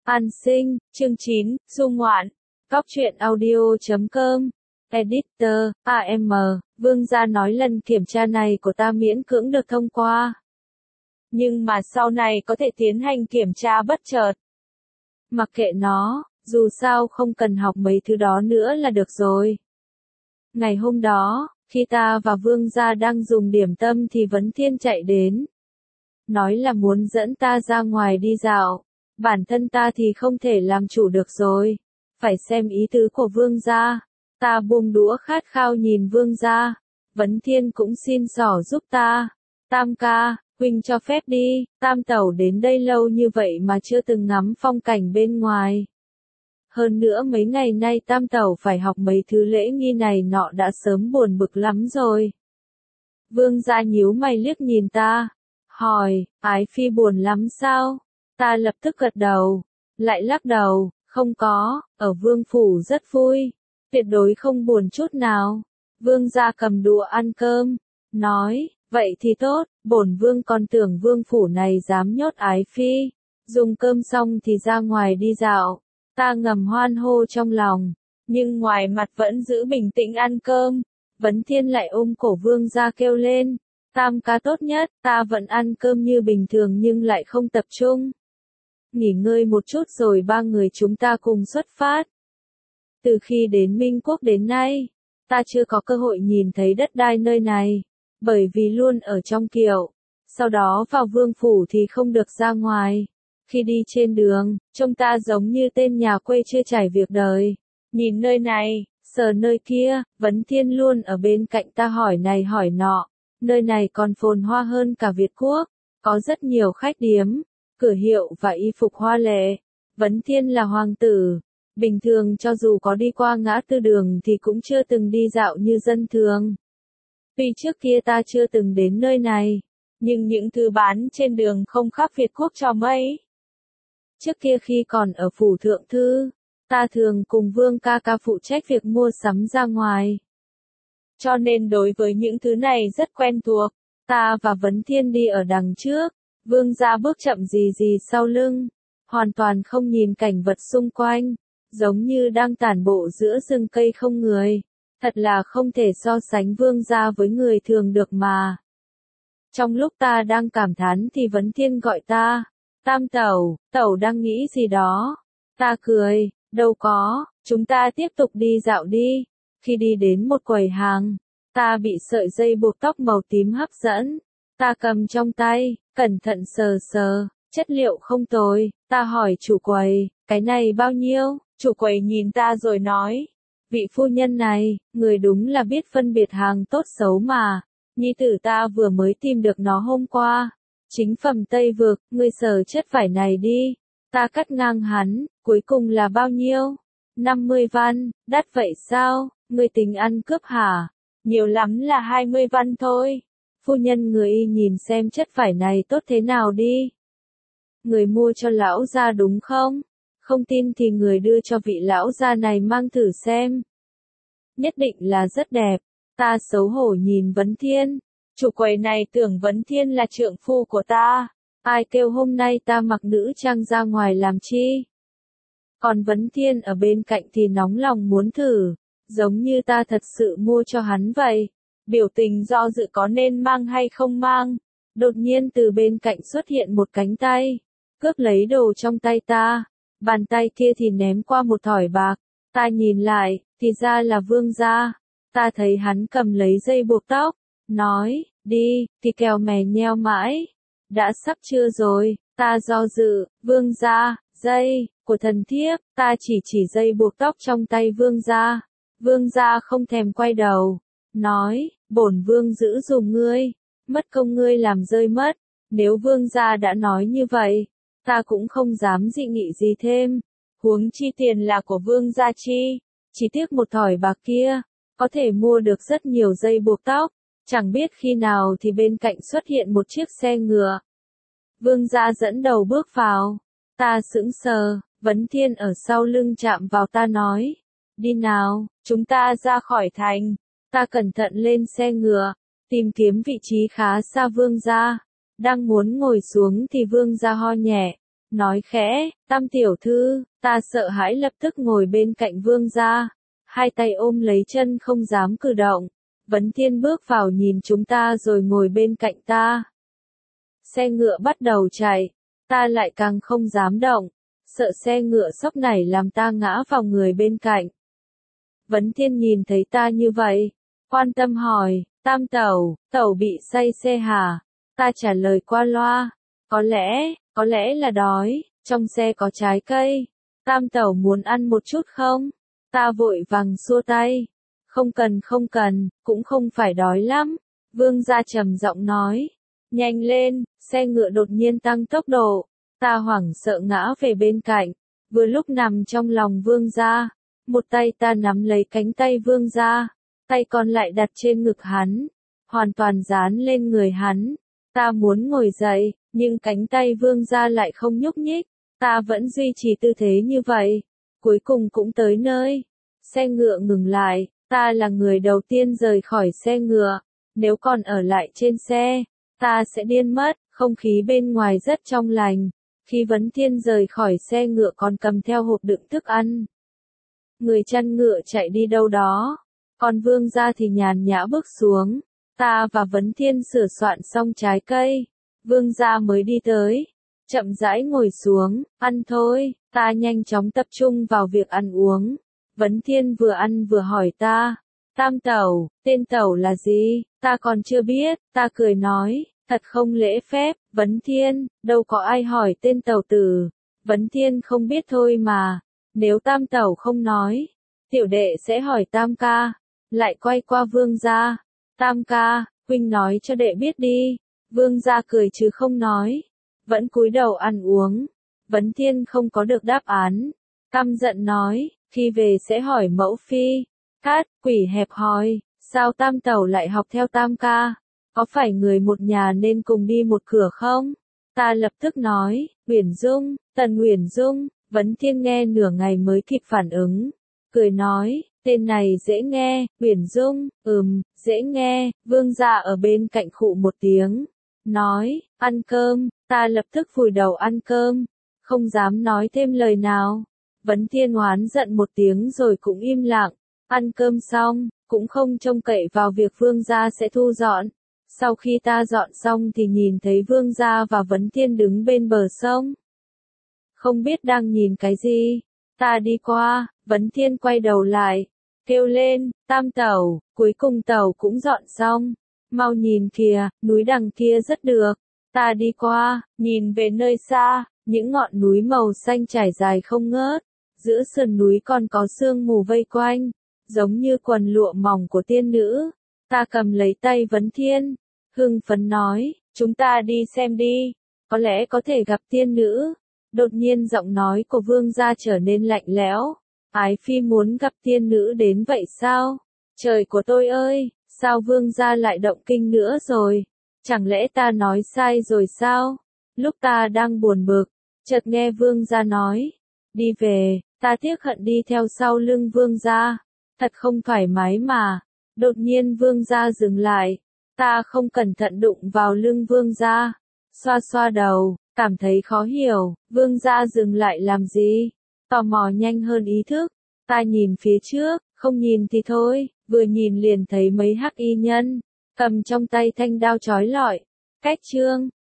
An sinh, chương 9, du ngoạn. Góc truyện audio.com. Editor, AM, Vương gia nói lần kiểm tra này của ta miễn cưỡng được thông qua. Nhưng mà sau này có thể tiến hành kiểm tra bất chợt. Mặc kệ nó, dù sao không cần học mấy thứ đó nữa là được rồi. Ngày hôm đó, khi ta và Vương gia đang dùng điểm tâm thì Vấn Thiên chạy đến. Nói là muốn dẫn ta ra ngoài đi dạo. Bản thân ta thì không thể làm chủ được rồi. Phải xem ý tứ của Vương gia. Ta buông đũa khát khao nhìn Vương gia. Vấn Thiên cũng xin xỏ giúp ta. Tam ca, huynh cho phép đi. Tam tẩu đến đây lâu như vậy mà chưa từng ngắm phong cảnh bên ngoài. Hơn nữa mấy ngày nay tam tẩu phải học mấy thứ lễ nghi này nọ đã sớm buồn bực lắm rồi. Vương gia nhíu mày liếc nhìn ta. Hỏi, ái phi buồn lắm sao? Ta lập tức gật đầu. Lại lắc đầu, không có, ở vương phủ rất vui. Tuyệt đối không buồn chút nào. Vương gia cầm đũa ăn cơm. Nói, vậy thì tốt, bổn vương còn tưởng vương phủ này dám nhốt ái phi. Dùng cơm xong thì ra ngoài đi dạo. Ta ngầm hoan hô trong lòng. Nhưng ngoài mặt vẫn giữ bình tĩnh ăn cơm. Vấn Thiên lại ôm cổ Vương gia kêu lên. Tam ca tốt nhất, ta vẫn ăn cơm như bình thường nhưng lại không tập trung. Nghỉ ngơi một chút rồi ba người chúng ta cùng xuất phát. Từ khi đến Minh Quốc đến nay, ta chưa có cơ hội nhìn thấy đất đai nơi này. Bởi vì luôn ở trong kiệu. Sau đó vào vương phủ thì không được ra ngoài. Khi đi trên đường, trông ta giống như tên nhà quê chưa trải việc đời. Nhìn nơi này, sờ nơi kia, Vấn Thiên luôn ở bên cạnh ta hỏi này hỏi nọ. Nơi này còn phồn hoa hơn cả Việt Quốc. Có rất nhiều khách điếm, cửa hiệu và y phục hoa lệ. Vấn Thiên là hoàng tử. Bình thường cho dù có đi qua ngã tư đường thì cũng chưa từng đi dạo như dân thường. Tuy trước kia ta chưa từng đến nơi này, nhưng những thứ bán trên đường không khác Việt Quốc cho mấy. Trước kia khi còn ở phủ thượng thư, ta thường cùng Vương ca ca phụ trách việc mua sắm ra ngoài. Cho nên đối với những thứ này rất quen thuộc, ta và Vấn Thiên đi ở đằng trước, Vương gia bước chậm rì rì sau lưng, hoàn toàn không nhìn cảnh vật xung quanh, giống như đang tản bộ giữa rừng cây không người. Thật là không thể so sánh Vương gia với người thường được mà. Trong lúc ta đang cảm thán thì Vấn Thiên gọi ta. Tam tẩu, tẩu đang nghĩ gì đó. Ta cười, đâu có, chúng ta tiếp tục đi dạo đi. Khi đi đến một quầy hàng, ta bị sợi dây buộc tóc màu tím hấp dẫn. Ta cầm trong tay, cẩn thận sờ sờ, chất liệu không tồi. Ta hỏi chủ quầy, cái này bao nhiêu? Chủ quầy nhìn ta rồi nói. Vị phu nhân này, người đúng là biết phân biệt hàng tốt xấu mà. Nhi tử ta vừa mới tìm được nó hôm qua. Chính phẩm Tây Vực, ngươi sờ chất vải này đi. Ta cắt ngang hắn, cuối cùng là bao nhiêu? 50 văn, đắt vậy sao? Ngươi tính ăn cướp hả? Nhiều lắm là 20 văn thôi. Phu nhân người y nhìn xem chất vải này tốt thế nào đi. Người mua cho lão gia đúng không? Không tin thì người đưa cho vị lão gia này mang thử xem. Nhất định là rất đẹp. Ta xấu hổ nhìn Vấn Thiên. Chủ quầy này tưởng Vấn Thiên là trượng phu của ta. Ai kêu hôm nay ta mặc nữ trang ra ngoài làm chi? Còn Vấn Thiên ở bên cạnh thì nóng lòng muốn thử. Giống như ta thật sự mua cho hắn vậy. Biểu tình do dự có nên mang hay không mang. Đột nhiên từ bên cạnh xuất hiện một cánh tay. Cướp lấy đồ trong tay ta. Bàn tay kia thì ném qua một thỏi bạc. Ta nhìn lại, thì ra là Vương gia. Ta thấy hắn cầm lấy dây buộc tóc. Nói, đi, thì kèo mè nheo mãi. Đã sắp trưa rồi, ta do dự, Vương gia, dây, của thần thiếp, ta chỉ dây buộc tóc trong tay Vương gia. Vương gia không thèm quay đầu. Nói, bổn Vương giữ dùm ngươi. Mất công ngươi làm rơi mất. Nếu Vương gia đã nói như vậy, ta cũng không dám dị nghị gì thêm. Huống chi tiền là của Vương gia chi. Chỉ tiếc một thỏi bạc kia, có thể mua được rất nhiều dây buộc tóc. Chẳng biết khi nào thì bên cạnh xuất hiện một chiếc xe ngựa. Vương gia dẫn đầu bước vào. Ta sững sờ, Vấn Thiên ở sau lưng chạm vào ta nói. Đi nào, chúng ta ra khỏi thành. Ta cẩn thận lên xe ngựa, tìm kiếm vị trí khá xa Vương gia. Đang muốn ngồi xuống thì Vương gia ho nhẹ. nói khẽ, Tam tiểu thư, ta sợ hãi lập tức ngồi bên cạnh vương gia, hai tay ôm lấy chân không dám cử động. Vấn Thiên bước vào nhìn chúng ta rồi ngồi bên cạnh ta. Xe ngựa bắt đầu chạy, ta lại càng không dám động, sợ xe ngựa sóc nảy làm ta ngã vào người bên cạnh. Vấn Thiên nhìn thấy ta như vậy, quan tâm hỏi, Tam tẩu, tẩu bị say xe hả? Ta trả lời qua loa, có lẽ là đói, trong xe có trái cây. Tam tẩu muốn ăn một chút không? Ta vội vàng xua tay, không cần, cũng không phải đói lắm. Vương gia trầm giọng nói, nhanh lên, xe ngựa đột nhiên tăng tốc độ, ta hoảng sợ ngã về bên cạnh, vừa lúc nằm trong lòng vương gia, một tay ta nắm lấy cánh tay vương gia, tay còn lại đặt trên ngực hắn, hoàn toàn dán lên người hắn. Ta muốn ngồi dậy, nhưng cánh tay vương gia lại không nhúc nhích, ta vẫn duy trì tư thế như vậy, cuối cùng cũng tới nơi. Xe ngựa ngừng lại, ta là người đầu tiên rời khỏi xe ngựa, nếu còn ở lại trên xe, ta sẽ điên mất. Không khí bên ngoài rất trong lành, khi Vấn Thiên rời khỏi xe ngựa còn cầm theo hộp đựng thức ăn. Người chăn ngựa chạy đi đâu đó, còn vương gia thì nhàn nhã bước xuống. Ta và Vấn Thiên sửa soạn xong trái cây, vương gia mới đi tới, chậm rãi ngồi xuống, ăn thôi. Ta nhanh chóng tập trung vào việc ăn uống. Vấn Thiên vừa ăn vừa hỏi ta, Tam tẩu, tên tẩu là gì? Ta còn chưa biết, ta cười nói, thật không lễ phép. Vấn Thiên, đâu có ai hỏi tên tẩu tử. Vấn Thiên không biết thôi mà, nếu Tam tẩu không nói, tiểu đệ sẽ hỏi Tam ca. Lại quay qua vương gia, Tam ca, huynh nói cho đệ biết đi. Vương gia cười chứ không nói, vẫn cúi đầu ăn uống. Vấn Thiên không có được đáp án, căm giận nói, khi về sẽ hỏi mẫu phi. Cát, quỷ hẹp hòi, sao Tam tẩu lại học theo Tam ca? Có phải người một nhà nên cùng đi một cửa không? Ta lập tức nói, Uyển Dung, Tần Uyển Dung. Vấn Thiên nghe nửa ngày mới kịp phản ứng, cười nói, tên này dễ nghe. Uyển Dung, dễ nghe. Vương gia ở bên cạnh khụ một tiếng, nói, ăn cơm. Ta lập tức vùi đầu ăn cơm, không dám nói thêm lời nào. Vấn Thiên oán giận một tiếng rồi cũng im lặng. Ăn cơm xong, cũng không trông cậy vào việc vương gia sẽ thu dọn. Sau khi ta dọn xong thì nhìn thấy vương gia và Vấn Thiên đứng bên bờ sông. Không biết đang nhìn cái gì. Ta đi qua, Vấn Thiên quay đầu lại, kêu lên, Tam tẩu, cuối cùng tẩu cũng dọn xong. Mau nhìn kìa, núi đằng kia rất được. Ta đi qua, nhìn về nơi xa, những ngọn núi màu xanh trải dài không ngớt. Giữa sườn núi còn có sương mù vây quanh, giống như quần lụa mỏng của tiên nữ. Ta cầm lấy tay Vấn Thiên, hưng phấn nói, chúng ta đi xem đi, có lẽ có thể gặp tiên nữ. Đột nhiên giọng nói của vương gia trở nên lạnh lẽo, Ái phi muốn gặp tiên nữ đến vậy sao? Trời của tôi ơi, sao vương gia lại động kinh nữa rồi? Chẳng lẽ ta nói sai rồi sao? Lúc ta đang buồn bực, chợt nghe vương gia nói, đi về. Ta tiếc hận đi theo sau lưng vương gia, thật không thoải mái mà. Đột nhiên vương gia dừng lại, ta không cẩn thận đụng vào lưng vương gia, xoa xoa đầu, cảm thấy khó hiểu. Vương gia dừng lại làm gì? Tò mò nhanh hơn ý thức. Ta nhìn phía trước, không nhìn thì thôi, vừa nhìn liền thấy mấy hắc y nhân cầm trong tay thanh đao chói lọi. Cách chương